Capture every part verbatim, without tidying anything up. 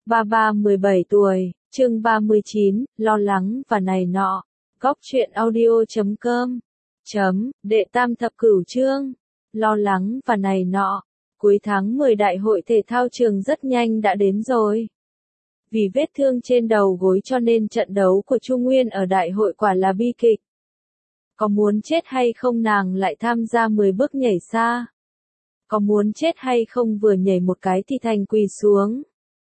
Ba ba mười bảy tuổi, chương ba mươi chín, lo lắng và này nọ. Góc truyện audio chấm com. Chấm, đệ tam thập cửu chương. Lo lắng và này nọ. Cuối tháng mười đại hội thể thao trường rất nhanh đã đến rồi. Vì vết thương trên đầu gối cho nên trận đấu của Chu Nguyên ở đại hội quả là bi kịch. Có muốn chết hay không nàng lại tham gia mười bước nhảy xa. Có muốn chết hay không vừa nhảy một cái thì thành quỳ xuống.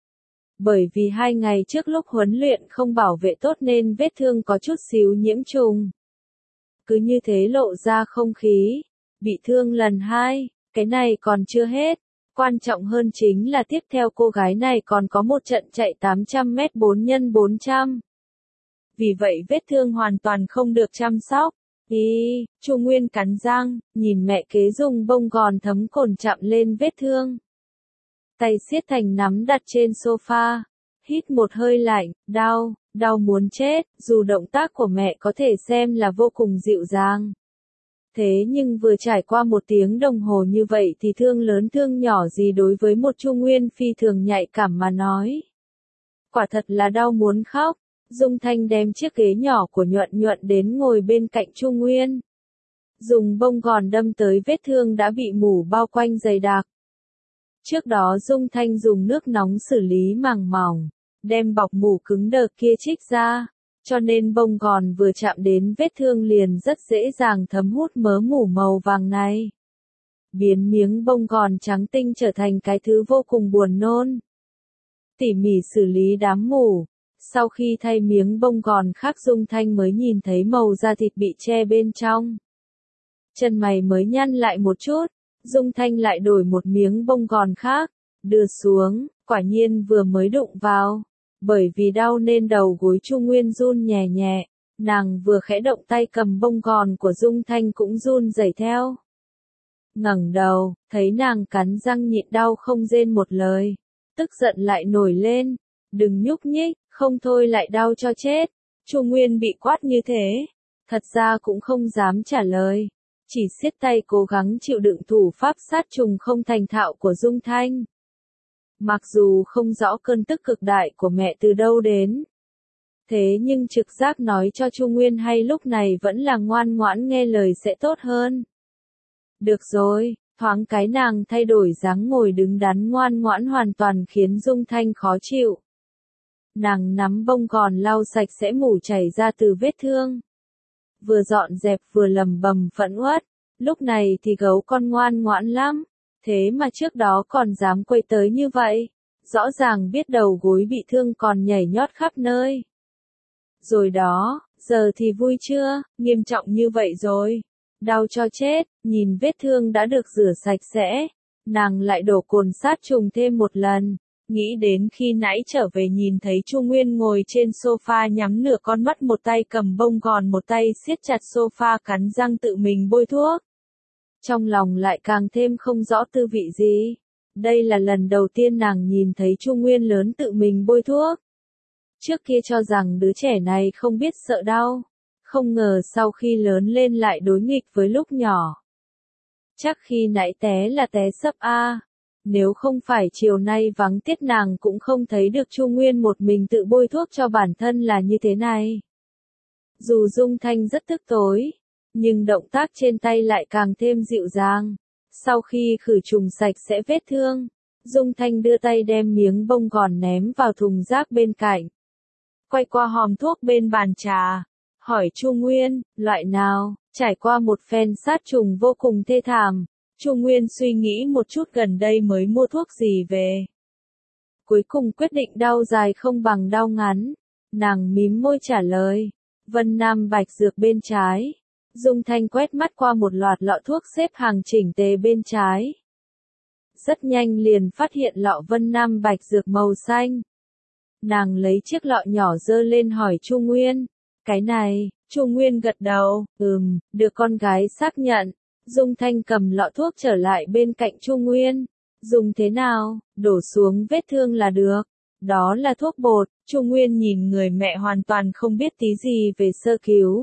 Bởi vì hai ngày trước lúc huấn luyện không bảo vệ tốt nên vết thương có chút xíu nhiễm trùng. Cứ như thế lộ ra không khí. Bị thương lần hai, cái này còn chưa hết. Quan trọng hơn chính là tiếp theo cô gái này còn có một trận chạy tám trăm mét bốn nhân bốn trăm. Vì vậy vết thương hoàn toàn không được chăm sóc. Ý, Chu Nguyên cắn răng, nhìn mẹ kế dùng bông gòn thấm cồn chạm lên vết thương. Tay siết thành nắm đặt trên sofa, hít một hơi lạnh, đau, đau muốn chết, dù động tác của mẹ có thể xem là vô cùng dịu dàng. Thế nhưng vừa trải qua một tiếng đồng hồ như vậy thì thương lớn thương nhỏ gì đối với một Chu Nguyên phi thường nhạy cảm mà nói. Quả thật là đau muốn khóc. Dung Thanh đem chiếc ghế nhỏ của Nhuận Nhuận đến ngồi bên cạnh Chu Nguyên. Dùng bông gòn đâm tới vết thương đã bị mủ bao quanh dày đặc. Trước đó Dung Thanh dùng nước nóng xử lý màng mỏng, đem bọc mủ cứng đờ kia trích ra, cho nên bông gòn vừa chạm đến vết thương liền rất dễ dàng thấm hút mớ mủ màu vàng này. Biến miếng bông gòn trắng tinh trở thành cái thứ vô cùng buồn nôn. Tỉ mỉ xử lý đám mủ. Sau khi thay miếng bông gòn khác Dung Thanh mới nhìn thấy màu da thịt bị che bên trong. Chân mày mới nhăn lại một chút, Dung Thanh lại đổi một miếng bông gòn khác, đưa xuống, quả nhiên vừa mới đụng vào. Bởi vì đau nên đầu gối Chu Nguyên run nhẹ nhẹ, nàng vừa khẽ động tay cầm bông gòn của Dung Thanh cũng run rẩy theo. Ngẩng đầu, thấy nàng cắn răng nhịn đau không rên một lời, tức giận lại nổi lên, đừng nhúc nhích. Không thôi lại đau cho chết. Chu Nguyên bị quát như thế, thật ra cũng không dám trả lời, chỉ siết tay cố gắng chịu đựng thủ pháp sát trùng không thành thạo của Dung Thanh. Mặc dù không rõ cơn tức cực đại của mẹ từ đâu đến, thế nhưng trực giác nói cho Chu Nguyên hay lúc này vẫn là ngoan ngoãn nghe lời sẽ tốt hơn. Được rồi, thoáng cái nàng thay đổi dáng ngồi đứng đắn ngoan ngoãn hoàn toàn khiến Dung Thanh khó chịu. Nàng nắm bông gòn lau sạch sẽ mủ chảy ra từ vết thương. Vừa dọn dẹp vừa lầm bầm phẫn uất, lúc này thì gấu con ngoan ngoãn lắm, thế mà trước đó còn dám quay tới như vậy, rõ ràng biết đầu gối bị thương còn nhảy nhót khắp nơi. Rồi đó, giờ thì vui chưa, nghiêm trọng như vậy rồi, đau cho chết, nhìn vết thương đã được rửa sạch sẽ, nàng lại đổ cồn sát trùng thêm một lần. Nghĩ đến khi nãy trở về nhìn thấy Chu Nguyên ngồi trên sofa nhắm nửa con mắt một tay cầm bông gòn một tay siết chặt sofa cắn răng tự mình bôi thuốc. Trong lòng lại càng thêm không rõ tư vị gì. Đây là lần đầu tiên nàng nhìn thấy Chu Nguyên lớn tự mình bôi thuốc. Trước kia cho rằng đứa trẻ này không biết sợ đau. Không ngờ sau khi lớn lên lại đối nghịch với lúc nhỏ. Chắc khi nãy té là té sấp a. Nếu không phải chiều nay vắng tiết nàng cũng không thấy được Chu Nguyên một mình tự bôi thuốc cho bản thân là như thế này. Dù Dung Thanh rất tức tối, nhưng động tác trên tay lại càng thêm dịu dàng. Sau khi khử trùng sạch sẽ vết thương, Dung Thanh đưa tay đem miếng bông gòn ném vào thùng rác bên cạnh. Quay qua hòm thuốc bên bàn trà, hỏi Chu Nguyên, loại nào, trải qua một phen sát trùng vô cùng thê thảm. Chu Nguyên suy nghĩ một chút gần đây mới mua thuốc gì về. Cuối cùng quyết định đau dài không bằng đau ngắn. Nàng mím môi trả lời. Vân Nam Bạch Dược bên trái. Dung Thanh quét mắt qua một loạt lọ thuốc xếp hàng chỉnh tề bên trái. Rất nhanh liền phát hiện lọ Vân Nam Bạch Dược màu xanh. Nàng lấy chiếc lọ nhỏ dơ lên hỏi Chu Nguyên. Cái này, Chu Nguyên gật đầu, ừm, được con gái xác nhận. Dung Thanh cầm lọ thuốc trở lại bên cạnh Chu Nguyên. Dùng thế nào, đổ xuống vết thương là được. Đó là thuốc bột. Chu Nguyên nhìn người mẹ hoàn toàn không biết tí gì về sơ cứu.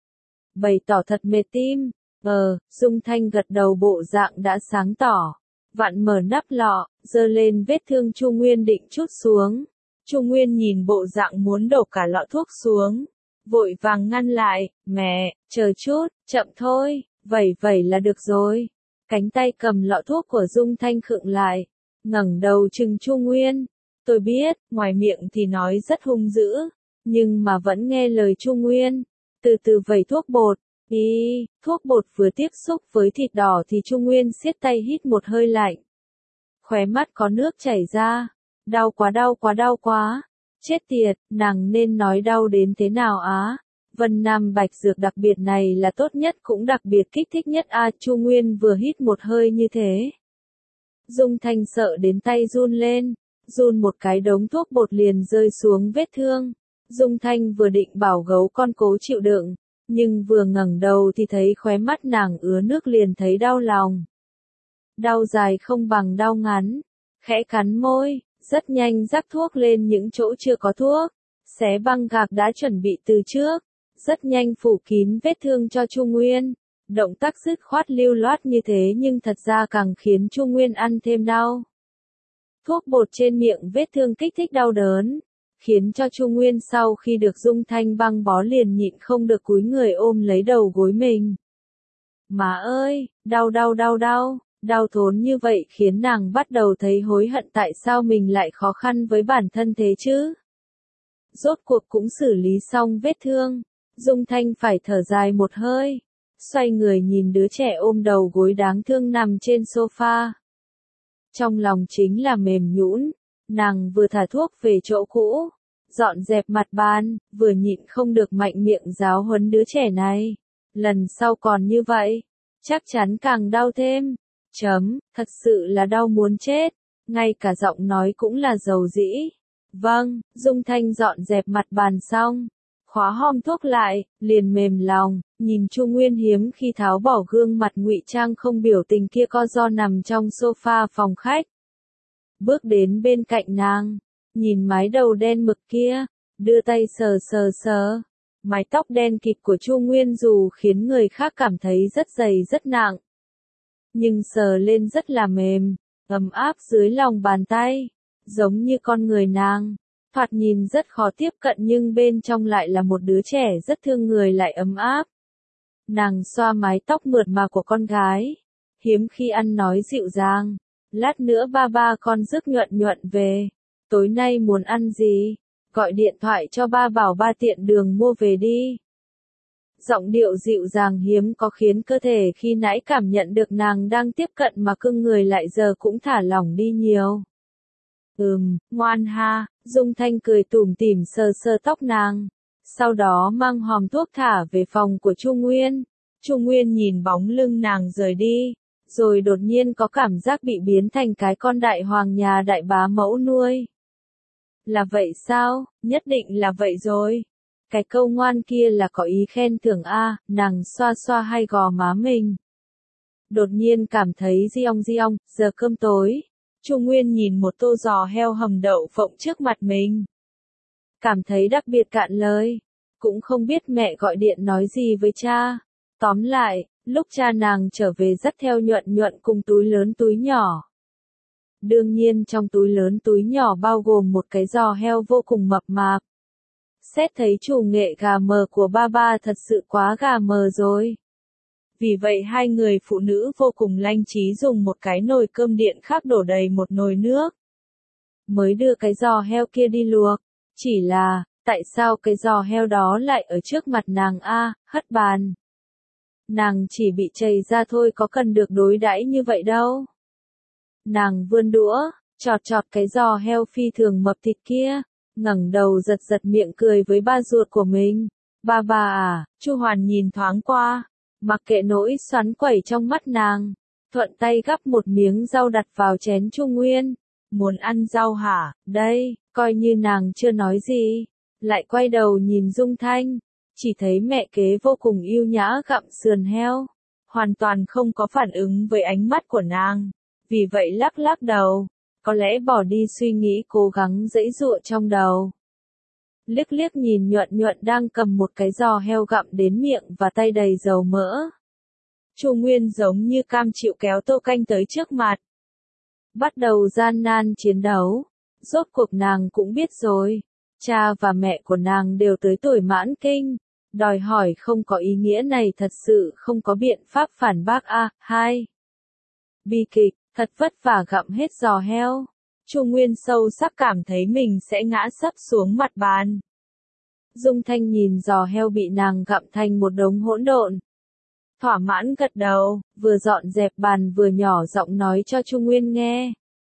Bày tỏ thật mệt tim. Ờ, Dung Thanh gật đầu bộ dạng đã sáng tỏ. Vặn mở nắp lọ, giơ lên vết thương Chu Nguyên định trút xuống. Chu Nguyên nhìn bộ dạng muốn đổ cả lọ thuốc xuống, vội vàng ngăn lại, mẹ, chờ chút, chậm thôi, vẩy vẩy là được rồi. Cánh tay cầm lọ thuốc của Dung Thanh khựng lại, ngẩng đầu trừng Chu Nguyên. Tôi biết, ngoài miệng thì nói rất hung dữ, nhưng mà vẫn nghe lời Chu Nguyên. Từ từ vẩy thuốc bột, ý, thuốc bột vừa tiếp xúc với thịt đỏ thì Chu Nguyên siết tay hít một hơi lạnh. Khóe mắt có nước chảy ra, đau quá đau quá đau quá, chết tiệt, nàng nên nói đau đến thế nào á. Vân Nam Bạch dược đặc biệt này là tốt nhất cũng đặc biệt kích thích nhất a. Chu Nguyên vừa hít một hơi như thế. Dung Thanh sợ đến tay run lên, run một cái đống thuốc bột liền rơi xuống vết thương. Dung Thanh vừa định bảo gấu con cố chịu đựng, nhưng vừa ngẩng đầu thì thấy khóe mắt nàng ứa nước liền thấy đau lòng. Đau dài không bằng đau ngắn, khẽ cắn môi, rất nhanh rắc thuốc lên những chỗ chưa có thuốc, xé băng gạc đã chuẩn bị từ trước, rất nhanh phủ kín vết thương cho Chu Nguyên. Động tác dứt khoát lưu loát như thế nhưng thật ra càng khiến Chu Nguyên ăn thêm đau. Thuốc bột trên miệng vết thương kích thích đau đớn, khiến cho Chu Nguyên sau khi được Dung Thanh băng bó liền nhịn không được cúi người ôm lấy đầu gối mình. Má ơi, đau đau đau đau, đau thốn như vậy khiến nàng bắt đầu thấy hối hận tại sao mình lại khó khăn với bản thân thế chứ. Rốt cuộc cũng xử lý xong vết thương, Dung Thanh phải thở dài một hơi, xoay người nhìn đứa trẻ ôm đầu gối đáng thương nằm trên sofa. Trong lòng chính là mềm nhũn, nàng vừa thả thuốc về chỗ cũ, dọn dẹp mặt bàn, vừa nhịn không được mạnh miệng giáo huấn đứa trẻ này. Lần sau còn như vậy, chắc chắn càng đau thêm. Chấm, thật sự là đau muốn chết, ngay cả giọng nói cũng là dầu dĩ. Vâng, Dung Thanh dọn dẹp mặt bàn xong, khóa hòm thuốc lại, liền mềm lòng, nhìn Chu Nguyên hiếm khi tháo bỏ gương mặt ngụy trang không biểu tình kia co ro nằm trong sofa phòng khách. Bước đến bên cạnh nàng, nhìn mái đầu đen mực kia, đưa tay sờ sờ sờ. Mái tóc đen kịt của Chu Nguyên dù khiến người khác cảm thấy rất dày rất nặng, nhưng sờ lên rất là mềm, ấm áp dưới lòng bàn tay, giống như con người nàng. Thoạt nhìn rất khó tiếp cận nhưng bên trong lại là một đứa trẻ rất thương người lại ấm áp. Nàng xoa mái tóc mượt mà của con gái, hiếm khi ăn nói dịu dàng. Lát nữa ba ba con rước nhuận nhuận về, tối nay muốn ăn gì? Gọi điện thoại cho ba bảo ba tiện đường mua về đi. Giọng điệu dịu dàng hiếm có khiến cơ thể khi nãy cảm nhận được nàng đang tiếp cận mà cưng người lại giờ cũng thả lỏng đi nhiều. Ừm, ngoan ha, Dung Thanh cười tủm tỉm sờ sờ tóc nàng, sau đó mang hòm thuốc thả về phòng của Chu Nguyên. Chu Nguyên nhìn bóng lưng nàng rời đi, rồi đột nhiên có cảm giác bị biến thành cái con đại hoàng nhà đại bá mẫu nuôi. Là vậy sao? Nhất định là vậy rồi. Cái câu ngoan kia là có ý khen thưởng a. Nàng xoa xoa hai gò má mình. Đột nhiên cảm thấy giong giong, giờ cơm tối. Chu Nguyên nhìn một tô giò heo hầm đậu phộng trước mặt mình, cảm thấy đặc biệt cạn lời, cũng không biết mẹ gọi điện nói gì với cha. Tóm lại, lúc cha nàng trở về dắt theo nhuận nhuận cùng túi lớn túi nhỏ. Đương nhiên trong túi lớn túi nhỏ bao gồm một cái giò heo vô cùng mập mạp. Xét thấy chủ nghệ gà mờ của ba ba thật sự quá gà mờ rồi. Vì vậy hai người phụ nữ vô cùng lanh trí dùng một cái nồi cơm điện khác đổ đầy một nồi nước. Mới đưa cái giò heo kia đi luộc. Chỉ là, tại sao cái giò heo đó lại ở trước mặt nàng a, hất bàn. Nàng chỉ bị chày ra thôi có cần được đối đãi như vậy đâu. Nàng vươn đũa, chọt chọt cái giò heo phi thường mập thịt kia, ngẩng đầu giật giật miệng cười với ba ruột của mình. Ba ba à, Chu Hoàn nhìn thoáng qua, mặc kệ nỗi xoắn quẩy trong mắt nàng, thuận tay gắp một miếng rau đặt vào chén Chu Nguyên. Muốn ăn rau hả? Đây, coi như nàng chưa nói gì, lại quay đầu nhìn Dung Thanh, chỉ thấy mẹ kế vô cùng yêu nhã gặm sườn heo, hoàn toàn không có phản ứng với ánh mắt của nàng, vì vậy lắc lắc đầu, có lẽ bỏ đi suy nghĩ cố gắng giãy giụa trong đầu. Liếc liếc nhìn nhuận nhuận đang cầm một cái giò heo gặm đến miệng và tay đầy dầu mỡ. Chu Nguyên giống như cam chịu kéo tô canh tới trước mặt. Bắt đầu gian nan chiến đấu. Rốt cuộc nàng cũng biết rồi, cha và mẹ của nàng đều tới tuổi mãn kinh, đòi hỏi không có ý nghĩa này thật sự không có biện pháp phản bác a. Hai. Bi kịch, thật vất vả gặm hết giò heo. Chu Nguyên sâu sắc cảm thấy mình sẽ ngã sấp xuống mặt bàn. Dung Thanh nhìn giò heo bị nàng gặm thành một đống hỗn độn. Thỏa mãn gật đầu, vừa dọn dẹp bàn vừa nhỏ giọng nói cho Chu Nguyên nghe.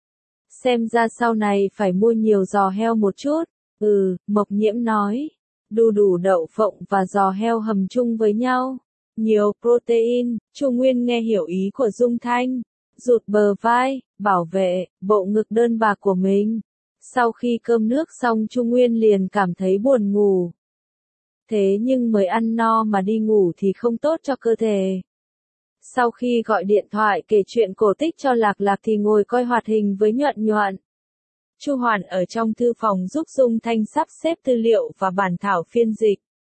Xem ra sau này phải mua nhiều giò heo một chút. Ừ, Mộc Nhiễm nói. Đu đủ đậu phộng và giò heo hầm chung với nhau. Nhiều protein, Chu Nguyên nghe hiểu ý của Dung Thanh. Rụt bờ vai, bảo vệ, bộ ngực đơn bạc của mình. Sau khi cơm nước xong Chu Nguyên liền cảm thấy buồn ngủ. Thế nhưng mới ăn no mà đi ngủ thì không tốt cho cơ thể. Sau khi gọi điện thoại kể chuyện cổ tích cho Lạc Lạc thì ngồi coi hoạt hình với Nhuận Nhuận. Chu Hoàn ở trong thư phòng giúp Dung Thanh sắp xếp tư liệu và bản thảo phiên dịch.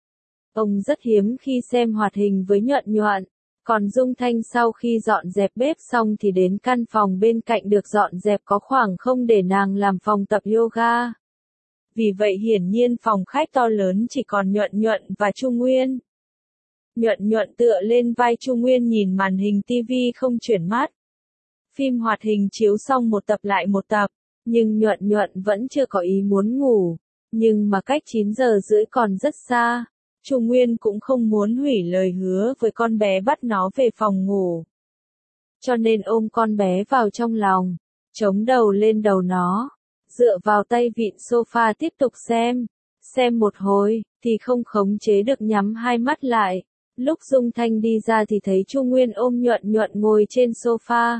Ông rất hiếm khi xem hoạt hình với Nhuận Nhuận. Còn Dung Thanh sau khi dọn dẹp bếp xong thì đến căn phòng bên cạnh được dọn dẹp có khoảng không để nàng làm phòng tập yoga. Vì vậy hiển nhiên phòng khách to lớn chỉ còn Nhuận Nhuận và Chu Nguyên. Nhuận Nhuận tựa lên vai Chu Nguyên nhìn màn hình tivi không chuyển mắt. Phim hoạt hình chiếu xong một tập lại một tập, nhưng Nhuận Nhuận vẫn chưa có ý muốn ngủ. Nhưng mà cách chín giờ rưỡi còn rất xa. Chu Nguyên cũng không muốn hủy lời hứa với con bé bắt nó về phòng ngủ. Cho nên ôm con bé vào trong lòng, chống đầu lên đầu nó, dựa vào tay vịn sofa tiếp tục xem. Xem một hồi, thì không khống chế được nhắm hai mắt lại. Lúc Dung Thanh đi ra thì thấy Chu Nguyên ôm Nhuận Nhuận ngồi trên sofa.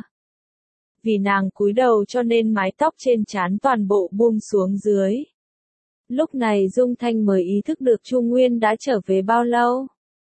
Vì nàng cúi đầu cho nên mái tóc trên trán toàn bộ buông xuống dưới. Lúc này Dung Thanh mới ý thức được Chu Nguyên đã trở về bao lâu.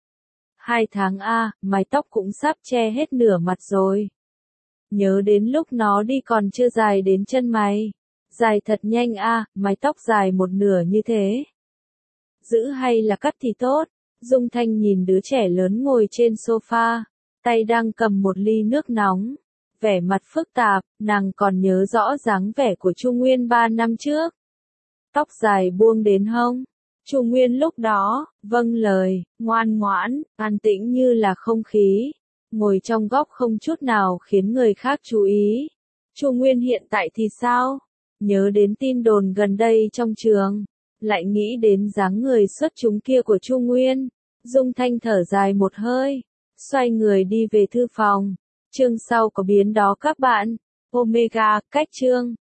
Hai tháng a, mái tóc cũng sắp che hết nửa mặt rồi. Nhớ đến lúc nó đi còn chưa dài đến chân mày. Dài thật nhanh a, mái tóc dài một nửa như thế. Giữ hay là cắt thì tốt. Dung Thanh nhìn đứa trẻ lớn ngồi trên sofa, tay đang cầm một ly nước nóng. Vẻ mặt phức tạp, nàng còn nhớ rõ dáng vẻ của Chu Nguyên ba năm trước. Tóc dài buông đến hông. Chu Nguyên lúc đó, vâng lời, ngoan ngoãn, an tĩnh như là không khí. Ngồi trong góc không chút nào khiến người khác chú ý. Chu Nguyên hiện tại thì sao? Nhớ đến tin đồn gần đây trong trường. Lại nghĩ đến dáng người xuất chúng kia của Chu Nguyên. Dung Thanh thở dài một hơi. Xoay người đi về thư phòng. Chương sau có biến đó các bạn. Omega, cách chương.